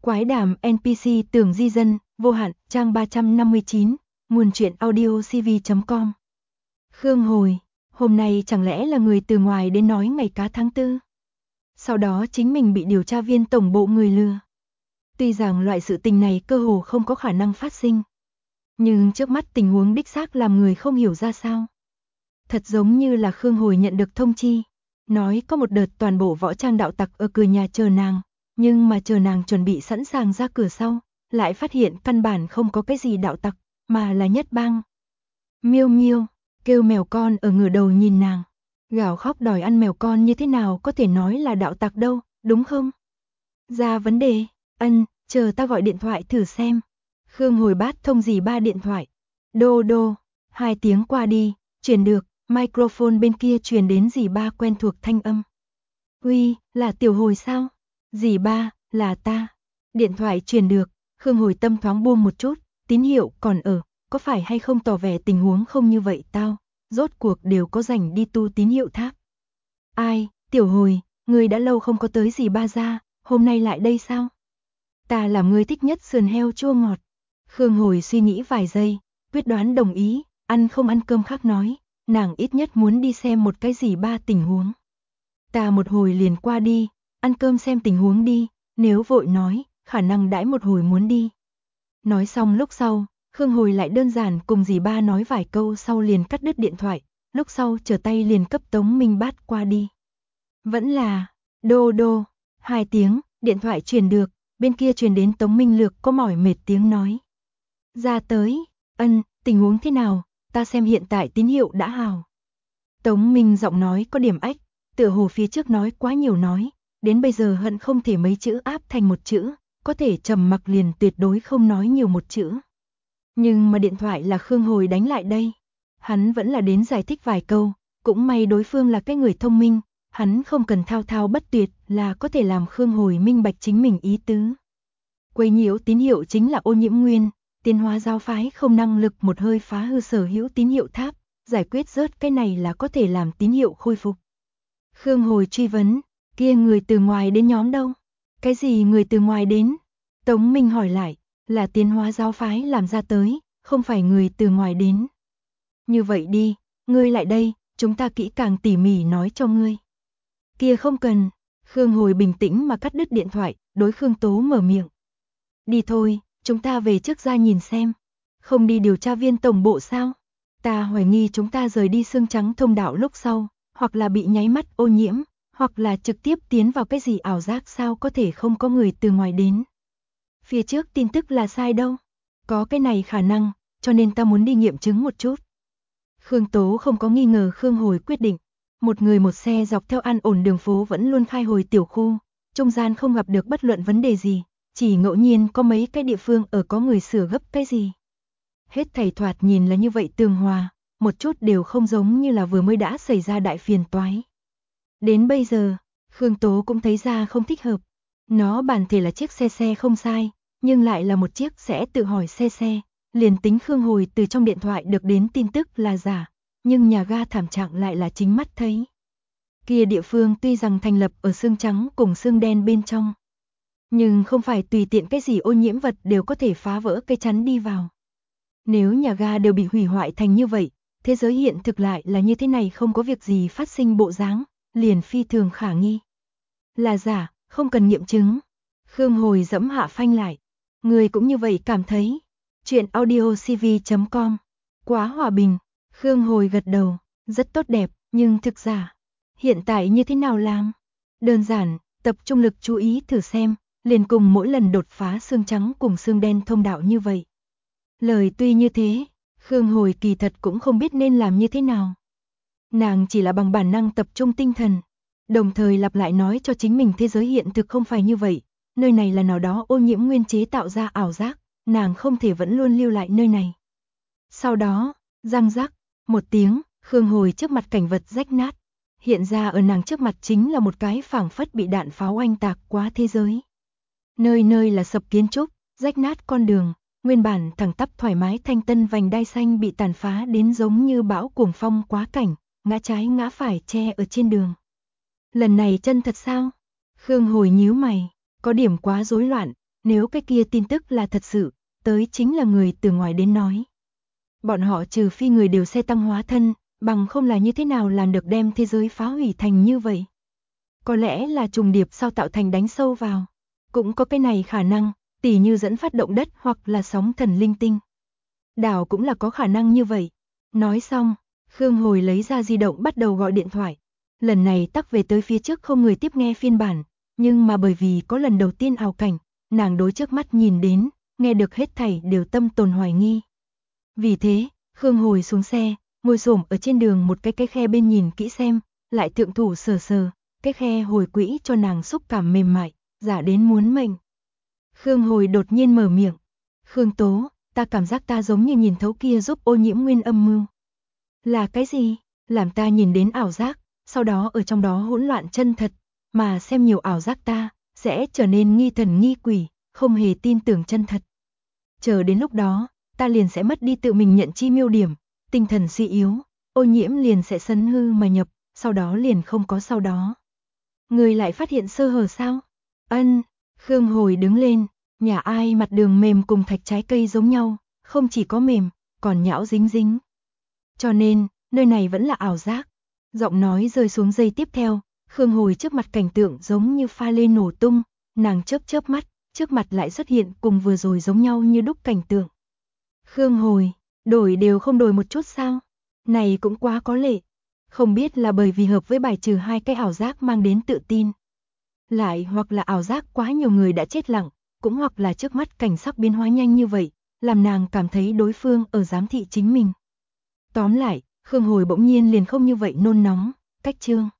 Quái đàm NPC tưởng di dân, vô hạn, trang 359, nguồn truyện audio cv.com. Khương Hồi, hôm nay chẳng lẽ là người từ ngoài đến nói ngày cá tháng 4? Sau đó chính mình bị điều tra viên tổng bộ người lừa. Tuy rằng loại sự tình này cơ hồ không có khả năng phát sinh, nhưng trước mắt tình huống đích xác làm người không hiểu ra sao. Thật giống như là Khương Hồi nhận được thông chi, nói có một đợt toàn bộ võ trang đạo tặc ở cửa nhà chờ nàng, nhưng mà chờ nàng chuẩn bị sẵn sàng ra cửa sau, lại phát hiện căn bản không có cái gì đạo tặc, mà là nhất bang. Miêu Miêu, kêu mèo con ở ngửa đầu nhìn nàng, gào khóc đòi ăn mèo con như thế nào có thể nói là đạo tặc đâu, đúng không? Ra vấn đề, chờ ta gọi điện thoại thử xem. Khương Hồi bát thông dì ba điện thoại. Đô đô, 2 tiếng qua đi, truyền được, microphone bên kia truyền đến dì ba quen thuộc thanh âm. Uy, là Tiểu Hồi sao? Dì ba, là ta. Điện thoại truyền được, Khương Hồi tâm thoáng buông một chút, tín hiệu còn ở, có phải hay không tỏ vẻ tình huống không như vậy tao, rốt cuộc đều có rảnh đi tu tín hiệu tháp. Ai, Tiểu Hồi, ngươi đã lâu không có tới dì ba ra, hôm nay lại đây sao? Ta làm ngươi thích nhất sườn heo chua ngọt. Khương Hồi suy nghĩ vài giây, quyết đoán đồng ý, ăn không ăn cơm khác nói, nàng ít nhất muốn đi xem một cái dì ba tình huống. Ta một hồi liền qua đi, ăn cơm xem tình huống đi, nếu vội nói, khả năng đãi một hồi muốn đi. Nói xong lúc sau, Khương Hồi lại đơn giản cùng dì ba nói vài câu sau liền cắt đứt điện thoại, lúc sau trở tay liền cấp Tống Minh Bát qua đi. Vẫn là, đô đô, 2 tiếng, điện thoại truyền được, bên kia truyền đến Tống Minh Lược có mỏi mệt tiếng nói. Ra tới, tình huống thế nào, ta xem hiện tại tín hiệu đã hào. Tống Minh giọng nói có điểm ách, tựa hồ phía trước nói quá nhiều nói, đến bây giờ hận không thể mấy chữ áp thành một chữ, có thể trầm mặc liền tuyệt đối không nói nhiều một chữ. Nhưng mà điện thoại là Khương Hồi đánh lại đây, hắn vẫn là đến giải thích vài câu, cũng may đối phương là cái người thông minh, hắn không cần thao thao bất tuyệt là có thể làm Khương Hồi minh bạch chính mình ý tứ. Quấy nhiễu tín hiệu chính là ô nhiễm nguyên, tiến hóa giáo phái không năng lực một hơi phá hư sở hữu tín hiệu tháp, giải quyết rớt cái này là có thể làm tín hiệu khôi phục. Khương Hồi truy vấn, kia người từ ngoài đến nhóm đâu? Cái gì người từ ngoài đến? Tống Minh hỏi lại, là tiến hóa giáo phái làm ra tới, không phải người từ ngoài đến. Như vậy đi, ngươi lại đây, chúng ta kỹ càng tỉ mỉ nói cho ngươi. Kia không cần, Khương Hồi bình tĩnh mà cắt đứt điện thoại, đối Khương Tố mở miệng. Đi thôi, chúng ta về trước ra nhìn xem. Không đi điều tra viên tổng bộ sao? Ta hoài nghi chúng ta rời đi xương trắng thông đạo lúc sau, hoặc là bị nháy mắt ô nhiễm, hoặc là trực tiếp tiến vào cái gì ảo giác sao có thể không có người từ ngoài đến. Phía trước tin tức là sai đâu. Có cái này khả năng, cho nên ta muốn đi nghiệm chứng một chút. Khương Tố không có nghi ngờ Khương Hồi quyết định. Một người một xe dọc theo an ổn đường phố vẫn luôn khai hồi tiểu khu, trung gian không gặp được bất luận vấn đề gì, chỉ ngẫu nhiên có mấy cái địa phương ở có người sửa gấp cái gì. Hết thảy thoạt nhìn là như vậy tường hòa, một chút đều không giống như là vừa mới đã xảy ra đại phiền toái. Đến bây giờ, Khương Tố cũng thấy ra không thích hợp. Nó bản thể là chiếc xe không sai, nhưng lại là một chiếc sẽ tự hỏi xe. Liền tính Khương Hồi từ trong điện thoại được đến tin tức là giả, nhưng nhà ga thảm trạng lại là chính mắt thấy. Kia địa phương tuy rằng thành lập ở xương trắng cùng xương đen bên trong, nhưng không phải tùy tiện cái gì ô nhiễm vật đều có thể phá vỡ cái chắn đi vào. Nếu nhà ga đều bị hủy hoại thành như vậy, thế giới hiện thực lại là như thế này không có việc gì phát sinh bộ dáng, liền phi thường khả nghi. Là giả, không cần nghiệm chứng. Khương Hồi dẫm hạ phanh lại. Người cũng như vậy cảm thấy. Chuyện audio cv.com. Quá hòa bình. Khương Hồi gật đầu, rất tốt đẹp, nhưng thực giả. Hiện tại như thế nào làm? Đơn giản, tập trung lực chú ý thử xem, liền cùng mỗi lần đột phá xương trắng cùng xương đen thông đạo như vậy. Lời tuy như thế, Khương Hồi kỳ thật cũng không biết nên làm như thế nào. Nàng chỉ là bằng bản năng tập trung tinh thần, đồng thời lặp lại nói cho chính mình thế giới hiện thực không phải như vậy, nơi này là nào đó ô nhiễm nguyên chế tạo ra ảo giác, nàng không thể vẫn luôn lưu lại nơi này. Sau đó, răng rắc, một tiếng, Khương Hồi trước mặt cảnh vật rách nát, hiện ra ở nàng trước mặt chính là một cái phảng phất bị đạn pháo oanh tạc quá thế giới. Nơi nơi là sập kiến trúc, rách nát con đường, nguyên bản thẳng tắp thoải mái thanh tân vành đai xanh bị tàn phá đến giống như bão cuồng phong quá cảnh, ngã trái ngã phải che ở trên đường. Lần này chân thật sao? Khương Hồi nhíu mày, có điểm quá rối loạn, nếu cái kia tin tức là thật sự, tới chính là người từ ngoài đến nói. Bọn họ trừ phi người đều xe tăng hóa thân, bằng không là như thế nào làm được đem thế giới phá hủy thành như vậy. Có lẽ là trùng điệp sao tạo thành đánh sâu vào. Cũng có cái này khả năng, tỉ như dẫn phát động đất hoặc là sóng thần linh tinh. Đảo cũng là có khả năng như vậy. Nói xong, Khương Hồi lấy ra di động bắt đầu gọi điện thoại. Lần này tắc về tới phía trước không người tiếp nghe phiên bản, nhưng mà bởi vì có lần đầu tiên ảo cảnh, nàng đối trước mắt nhìn đến, nghe được hết thảy đều tâm tồn hoài nghi. Vì thế, Khương Hồi xuống xe, ngồi xổm ở trên đường một cái khe bên nhìn kỹ xem, lại thượng thủ sờ sờ, cái khe hồi quỹ cho nàng xúc cảm mềm mại, giả đến muốn mệnh. Khương Hồi đột nhiên mở miệng. Khương Tố, ta cảm giác ta giống như nhìn thấu kia giúp ô nhiễm nguyên âm mưu. Là cái gì? Làm ta nhìn đến ảo giác, sau đó ở trong đó hỗn loạn chân thật, mà xem nhiều ảo giác ta, sẽ trở nên nghi thần nghi quỷ, không hề tin tưởng chân thật. Chờ đến lúc đó, ta liền sẽ mất đi tự mình nhận chi miêu điểm, tinh thần suy yếu, ô nhiễm liền sẽ sấn hư mà nhập, sau đó liền không có sau đó. Người lại phát hiện sơ hở sao? Ân, Khương Hồi đứng lên, nhà ai mặt đường mềm cùng thạch trái cây giống nhau, không chỉ có mềm, còn nhão dính dính. Cho nên, nơi này vẫn là ảo giác. Giọng nói rơi xuống giây tiếp theo, Khương Hồi trước mặt cảnh tượng giống như pha lê nổ tung, nàng chớp chớp mắt, trước mặt lại xuất hiện cùng vừa rồi giống nhau như đúc cảnh tượng. Khương Hồi, đổi đều không đổi một chút sao? Này cũng quá có lệ. Không biết là bởi vì hợp với bài trừ hai cái ảo giác mang đến tự tin. Lại hoặc là ảo giác quá nhiều người đã chết lặng, cũng hoặc là trước mắt cảnh sắc biến hóa nhanh như vậy, làm nàng cảm thấy đối phương ở giám thị chính mình. Tóm lại, Khương Hồi bỗng nhiên liền không như vậy nôn nóng, cách chương.